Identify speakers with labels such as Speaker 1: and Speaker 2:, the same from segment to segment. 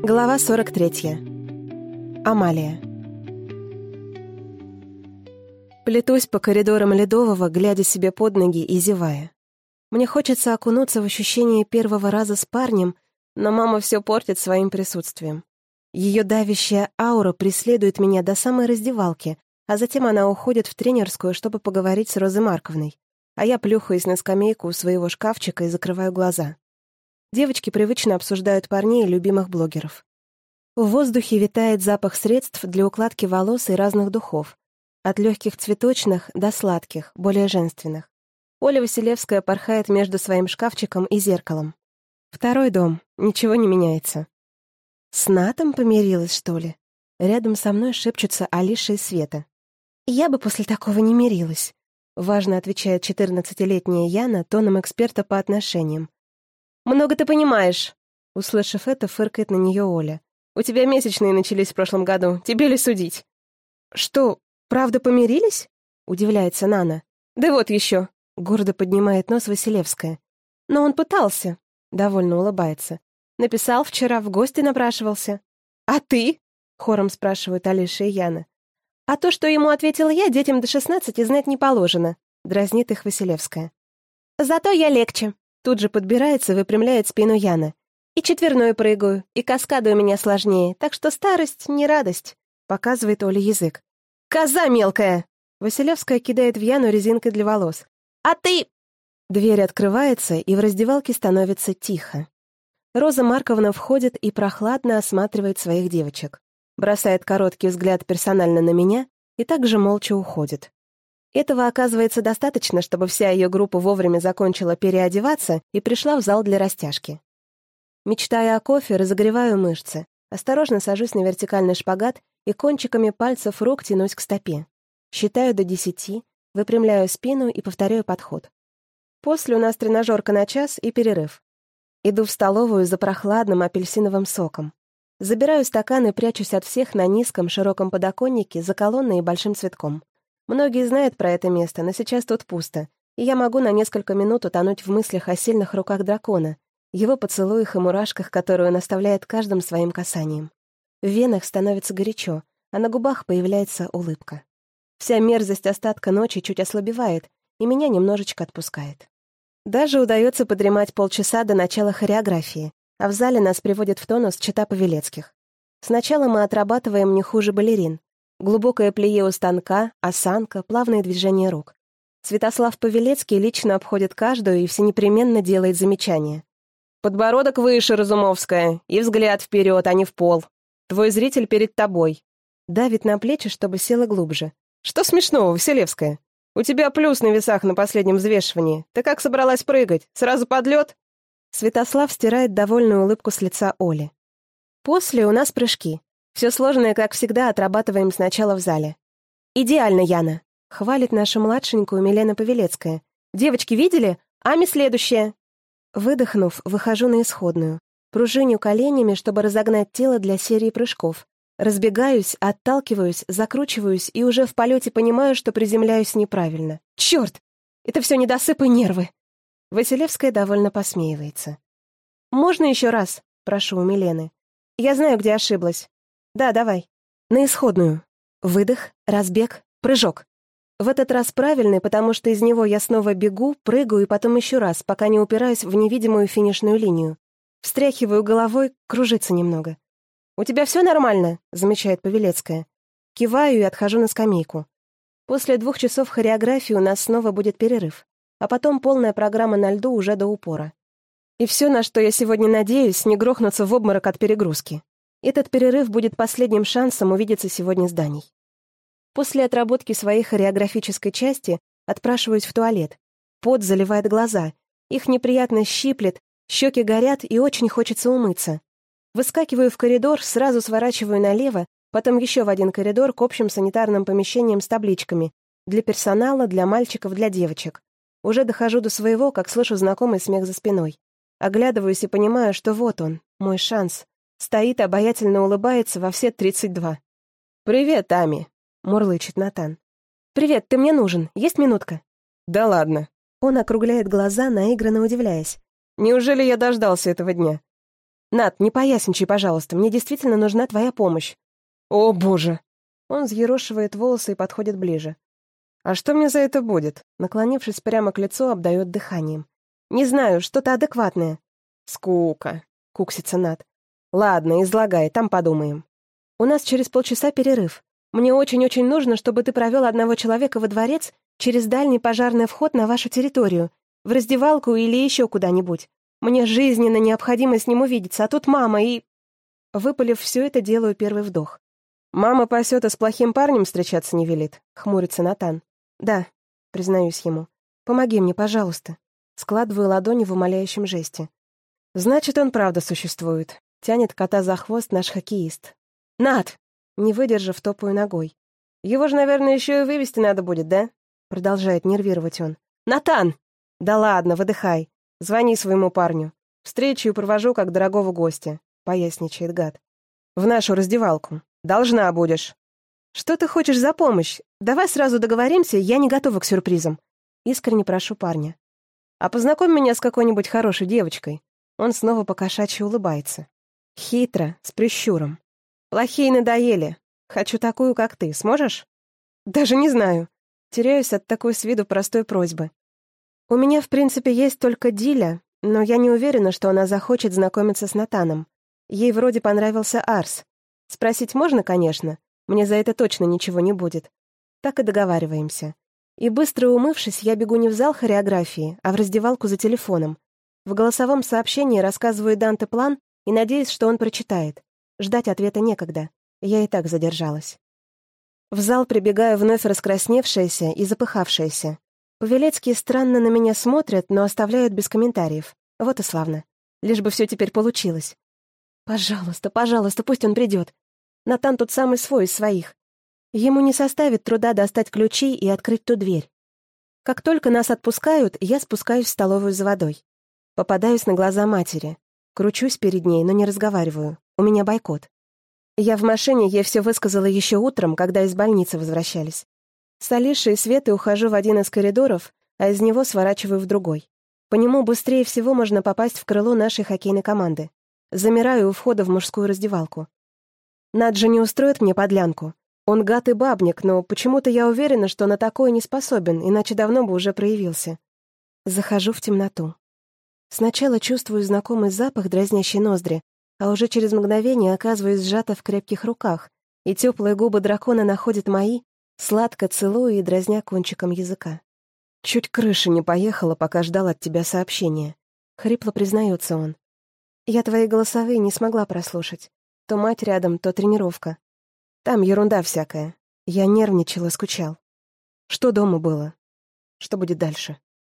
Speaker 1: Глава 43. Амалия. Плетусь по коридорам Ледового, глядя себе под ноги и зевая. Мне хочется окунуться в ощущение первого раза с парнем, но мама все портит своим присутствием. Ее давящая аура преследует меня до самой раздевалки, а затем она уходит в тренерскую, чтобы поговорить с Розой Марковной, а я плюхаюсь на скамейку у своего шкафчика и закрываю глаза. Девочки привычно обсуждают парней и любимых блогеров. В воздухе витает запах средств для укладки волос и разных духов, от легких цветочных до сладких, более женственных. Оля Василевская порхает между своим шкафчиком и зеркалом. Второй дом, ничего не меняется. С Натом помирилась, что ли? Рядом со мной шепчутся Алиша и Света. «Я бы после такого не мирилась», — важно отвечает 14-летняя Яна тоном эксперта по отношениям. «Много ты понимаешь!» Услышав это, фыркает на нее Оля. «У тебя месячные начались в прошлом году. Тебе ли судить?» «Что, правда помирились?» Удивляется Нана. «Да вот еще!» Гордо поднимает нос Василевская. «Но он пытался!» Довольно улыбается. «Написал вчера, в гости напрашивался». «А ты?» Хором спрашивают Алиша и Яна. «А то, что ему ответила я, детям до 16 знать не положено», дразнит их Василевская. «Зато я легче». Тут же подбирается и выпрямляет спину Яна. «И четверной прыгаю, и каскады у меня сложнее, так что старость не радость», — показывает Оля язык. «Коза мелкая!» Василевская кидает в Яну резинкой для волос. «А ты...» Дверь открывается, и в раздевалке становится тихо. Роза Марковна входит и прохладно осматривает своих девочек. Бросает короткий взгляд персонально на меня и также молча уходит. Этого оказывается достаточно, чтобы вся ее группа вовремя закончила переодеваться и пришла в зал для растяжки. Мечтая о кофе, разогреваю мышцы, осторожно сажусь на вертикальный шпагат и кончиками пальцев рук тянусь к стопе. Считаю до 10, выпрямляю спину и повторяю подход. После у нас тренажерка на час и перерыв. Иду в столовую за прохладным апельсиновым соком. Забираю стакан и прячусь от всех на низком широком подоконнике за колонной и большим цветком. Многие знают про это место, но сейчас тут пусто, и я могу на несколько минут утонуть в мыслях о сильных руках дракона, его поцелуях и мурашках, которые он оставляет каждым своим касанием. В венах становится горячо, а на губах появляется улыбка. Вся мерзость остатка ночи чуть ослабевает, и меня немножечко отпускает. Даже удается подремать полчаса до начала хореографии, а в зале нас приводит в тонус чета Павелецких. Сначала мы отрабатываем не хуже балерин. Глубокое плие у станка, осанка, плавные движения рук. Святослав Павелецкий лично обходит каждую и всенепременно делает замечание. «Подбородок выше, Разумовская, и взгляд вперед, а не в пол. Твой зритель перед тобой». Давит на плечи, чтобы села глубже. «Что смешного, Василевская? У тебя плюс на весах на последнем взвешивании. Ты как собралась прыгать? Сразу под лед?» Святослав стирает довольную улыбку с лица Оли. «После у нас прыжки. Все сложное, как всегда, отрабатываем сначала в зале». «Идеально, Яна», — хвалит нашу младшенькую Милена Павелецкая. «Девочки, видели? Ами следующая». Выдохнув, выхожу на исходную. Пружиню коленями, чтобы разогнать тело для серии прыжков. Разбегаюсь, отталкиваюсь, закручиваюсь и уже в полете понимаю, что приземляюсь неправильно. «Черт! Это все недосып и нервы!» Василевская довольно посмеивается. «Можно еще раз?» — прошу у Милены. «Я знаю, где ошиблась». «Да, давай». На исходную. Выдох, разбег, прыжок. В этот раз правильный, потому что из него я снова бегу, прыгаю и потом еще раз, пока не упираюсь в невидимую финишную линию. Встряхиваю головой, кружится немного. «У тебя все нормально?» — замечает Павелецкая. Киваю и отхожу на скамейку. После 2 часов хореографии у нас снова будет перерыв, а потом полная программа на льду уже до упора. И все, на что я сегодня надеюсь, не грохнуться в обморок от перегрузки. Этот перерыв будет последним шансом увидеться сегодня с Даней. После отработки своей хореографической части отпрашиваюсь в туалет. Пот заливает глаза, их неприятно щиплет, щеки горят и очень хочется умыться. Выскакиваю в коридор, сразу сворачиваю налево, потом еще в один коридор к общим санитарным помещениям с табличками. Для персонала, для мальчиков, для девочек. Уже дохожу до своего, как слышу знакомый смех за спиной. Оглядываюсь и понимаю, что вот он, мой шанс. Стоит, обаятельно улыбается во все 32. «Привет, Ами», — мурлычет Натан. «Привет, ты мне нужен. Есть минутка?» «Да ладно». Он округляет глаза, наигранно удивляясь. «Неужели я дождался этого дня?» Над, не поясничай, пожалуйста, мне действительно нужна твоя помощь». «О, боже!» Он взъерошивает волосы и подходит ближе. «А что мне за это будет?» Наклонившись прямо к лицу, обдает дыханием. «Не знаю, что-то адекватное». «Скука», — куксится Над. «Ладно, излагай, там подумаем». «У нас через полчаса перерыв. Мне очень-очень нужно, чтобы ты провел одного человека во дворец через дальний пожарный вход на вашу территорию, в раздевалку или еще куда-нибудь. Мне жизненно необходимо с ним увидеться, а тут мама и...» Выпалив все это, делаю первый вдох. «Мама пасет, и с плохим парнем встречаться не велит», — хмурится Натан. «Да», — признаюсь ему. «Помоги мне, пожалуйста». Складываю ладони в умоляющем жесте. «Значит, он правда существует», — тянет кота за хвост наш хоккеист. «Над!» — не выдержав, топаю ногой. «Его же, наверное, еще и вывести надо будет, да?» — продолжает нервировать он. «Натан!» «Да ладно, выдыхай. Звони своему парню. Встречу и провожу как дорогого гостя», — поясничает гад. «В нашу раздевалку. Должна будешь». «Что ты хочешь за помощь? Давай сразу договоримся, я не готова к сюрпризам». Искренне прошу парня. «А познакомь меня с какой-нибудь хорошей девочкой». Он снова покошачьи улыбается. Хитро, с прищуром. «Плохие надоели. Хочу такую, как ты. Сможешь?» «Даже не знаю». Теряюсь от такой с виду простой просьбы. У меня, в принципе, есть только Диля, но я не уверена, что она захочет знакомиться с Натаном. Ей вроде понравился Арс. Спросить можно, конечно. Мне за это точно ничего не будет. Так и договариваемся. И быстро умывшись, я бегу не в зал хореографии, а в раздевалку за телефоном. В голосовом сообщении рассказываю Данте план и надеюсь, что он прочитает. Ждать ответа некогда. Я и так задержалась. В зал прибегаю вновь раскрасневшаяся и запыхавшаяся. Павелецкие странно на меня смотрят, но оставляют без комментариев. Вот и славно. Лишь бы все теперь получилось. Пожалуйста, пожалуйста, пусть он придет. Натан тут самый свой из своих. Ему не составит труда достать ключи и открыть ту дверь. Как только нас отпускают, я спускаюсь в столовую за водой. Попадаюсь на глаза матери. Кручусь перед ней, но не разговариваю. У меня бойкот. Я в машине ей все высказала еще утром, когда из больницы возвращались. С Алишей и Светой ухожу в один из коридоров, а из него сворачиваю в другой. По нему быстрее всего можно попасть в крыло нашей хоккейной команды. Замираю у входа в мужскую раздевалку. Над же не устроит мне подлянку. Он гад и бабник, но почему-то я уверена, что на такое не способен, иначе давно бы уже проявился. Захожу в темноту. Сначала чувствую знакомый запах, дразнящий ноздри, а уже через мгновение оказываюсь сжата в крепких руках, и теплые губы дракона находят мои, сладко целуя и дразня кончиком языка. «Чуть крыша не поехала, пока ждал от тебя сообщения», — хрипло признается он. «Я твои голосовые не смогла прослушать. То мать рядом, то тренировка. Там ерунда всякая. Я нервничал и скучал. Что дома было? Что будет дальше?»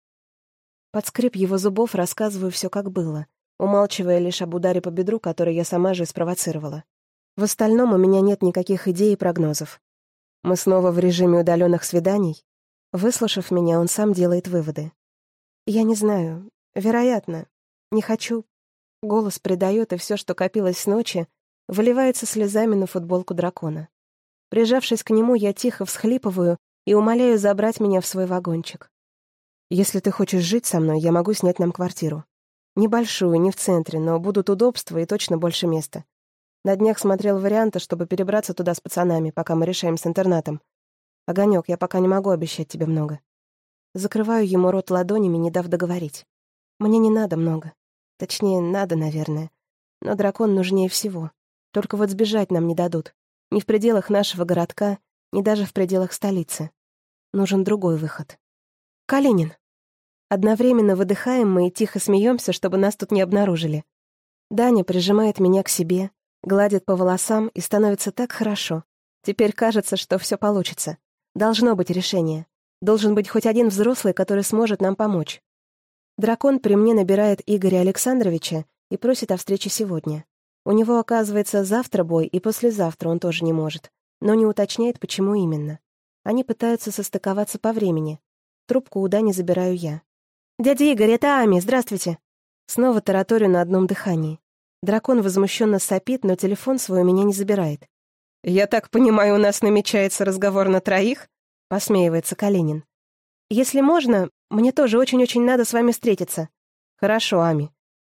Speaker 1: Под скрип его зубов рассказываю все, как было, умалчивая лишь об ударе по бедру, который я сама же спровоцировала. В остальном у меня нет никаких идей и прогнозов. Мы снова в режиме удаленных свиданий. Выслушав меня, он сам делает выводы. Я не знаю. Вероятно. Не хочу. Голос предает, и все, что копилось с ночи, выливается слезами на футболку дракона. Прижавшись к нему, я тихо всхлипываю и умоляю забрать меня в свой вагончик. «Если ты хочешь жить со мной, я могу снять нам квартиру. Небольшую, не в центре, но будут удобства и точно больше места. На днях смотрел варианты, чтобы перебраться туда с пацанами, пока мы решаем с интернатом. Огонек, я пока не могу обещать тебе много». Закрываю ему рот ладонями, не дав договорить. Мне не надо много. Точнее, надо, наверное. Но дракон нужнее всего. Только вот сбежать нам не дадут. Ни в пределах нашего городка, ни даже в пределах столицы. Нужен другой выход. «Калинин!» Одновременно выдыхаем мы и тихо смеемся, чтобы нас тут не обнаружили. Даня прижимает меня к себе, гладит по волосам, и становится так хорошо. Теперь кажется, что все получится. Должно быть решение. Должен быть хоть один взрослый, который сможет нам помочь. Дракон при мне набирает Игоря Александровича и просит о встрече сегодня. У него, оказывается, завтра бой, и послезавтра он тоже не может, но не уточняет, почему именно. Они пытаются состыковаться по времени. Трубку у Дани забираю я. «Дядя Игорь, это Ами, здравствуйте!» Снова тараторю на одном дыхании. Дракон возмущенно сопит, но телефон свой у меня не забирает. «Я так понимаю, у нас намечается разговор на троих?» — посмеивается Калинин. «Если можно, мне тоже очень-очень надо с вами встретиться». «Хорошо, Ами.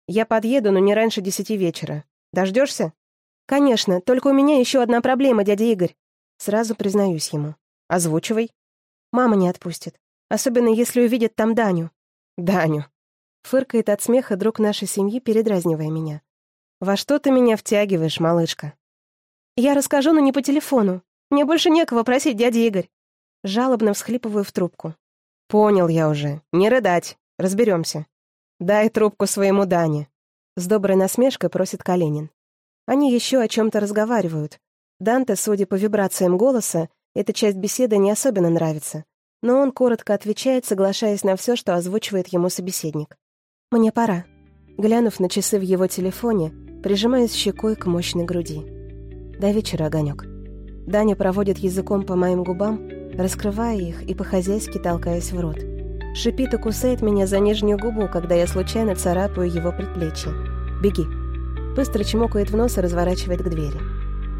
Speaker 1: Я подъеду, но не раньше 10 вечера. Дождешься? Конечно, только у меня еще одна проблема, дядя Игорь. Сразу признаюсь ему. Озвучивай. Мама не отпустит. Особенно если увидит там Даню. Даню. Фыркает от смеха друг нашей семьи, передразнивая меня. Во что ты меня втягиваешь, малышка? Я расскажу, но не по телефону. Мне больше некого просить, дядя Игорь. Жалобно всхлипываю в трубку. Понял я уже. Не рыдать. Разберемся. Дай трубку своему Дане. С доброй насмешкой просит Калинин. Они еще о чем-то разговаривают. Данте, судя по вибрациям голоса, эта часть беседы не особенно нравится. Но он коротко отвечает, соглашаясь на все, что озвучивает ему собеседник. «Мне пора». Глянув на часы в его телефоне, прижимаясь щекой к мощной груди. До вечера, огонек. Даня проводит языком по моим губам, раскрывая их и по-хозяйски толкаясь в рот. Шипит и кусает меня за нижнюю губу, когда я случайно царапаю его предплечье. «Беги». Быстро чмокает в нос и разворачивает к двери.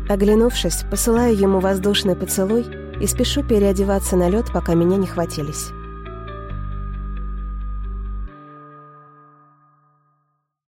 Speaker 1: Оглянувшись, посылаю ему воздушный поцелуй и спешу переодеваться на лед, пока меня не хватились.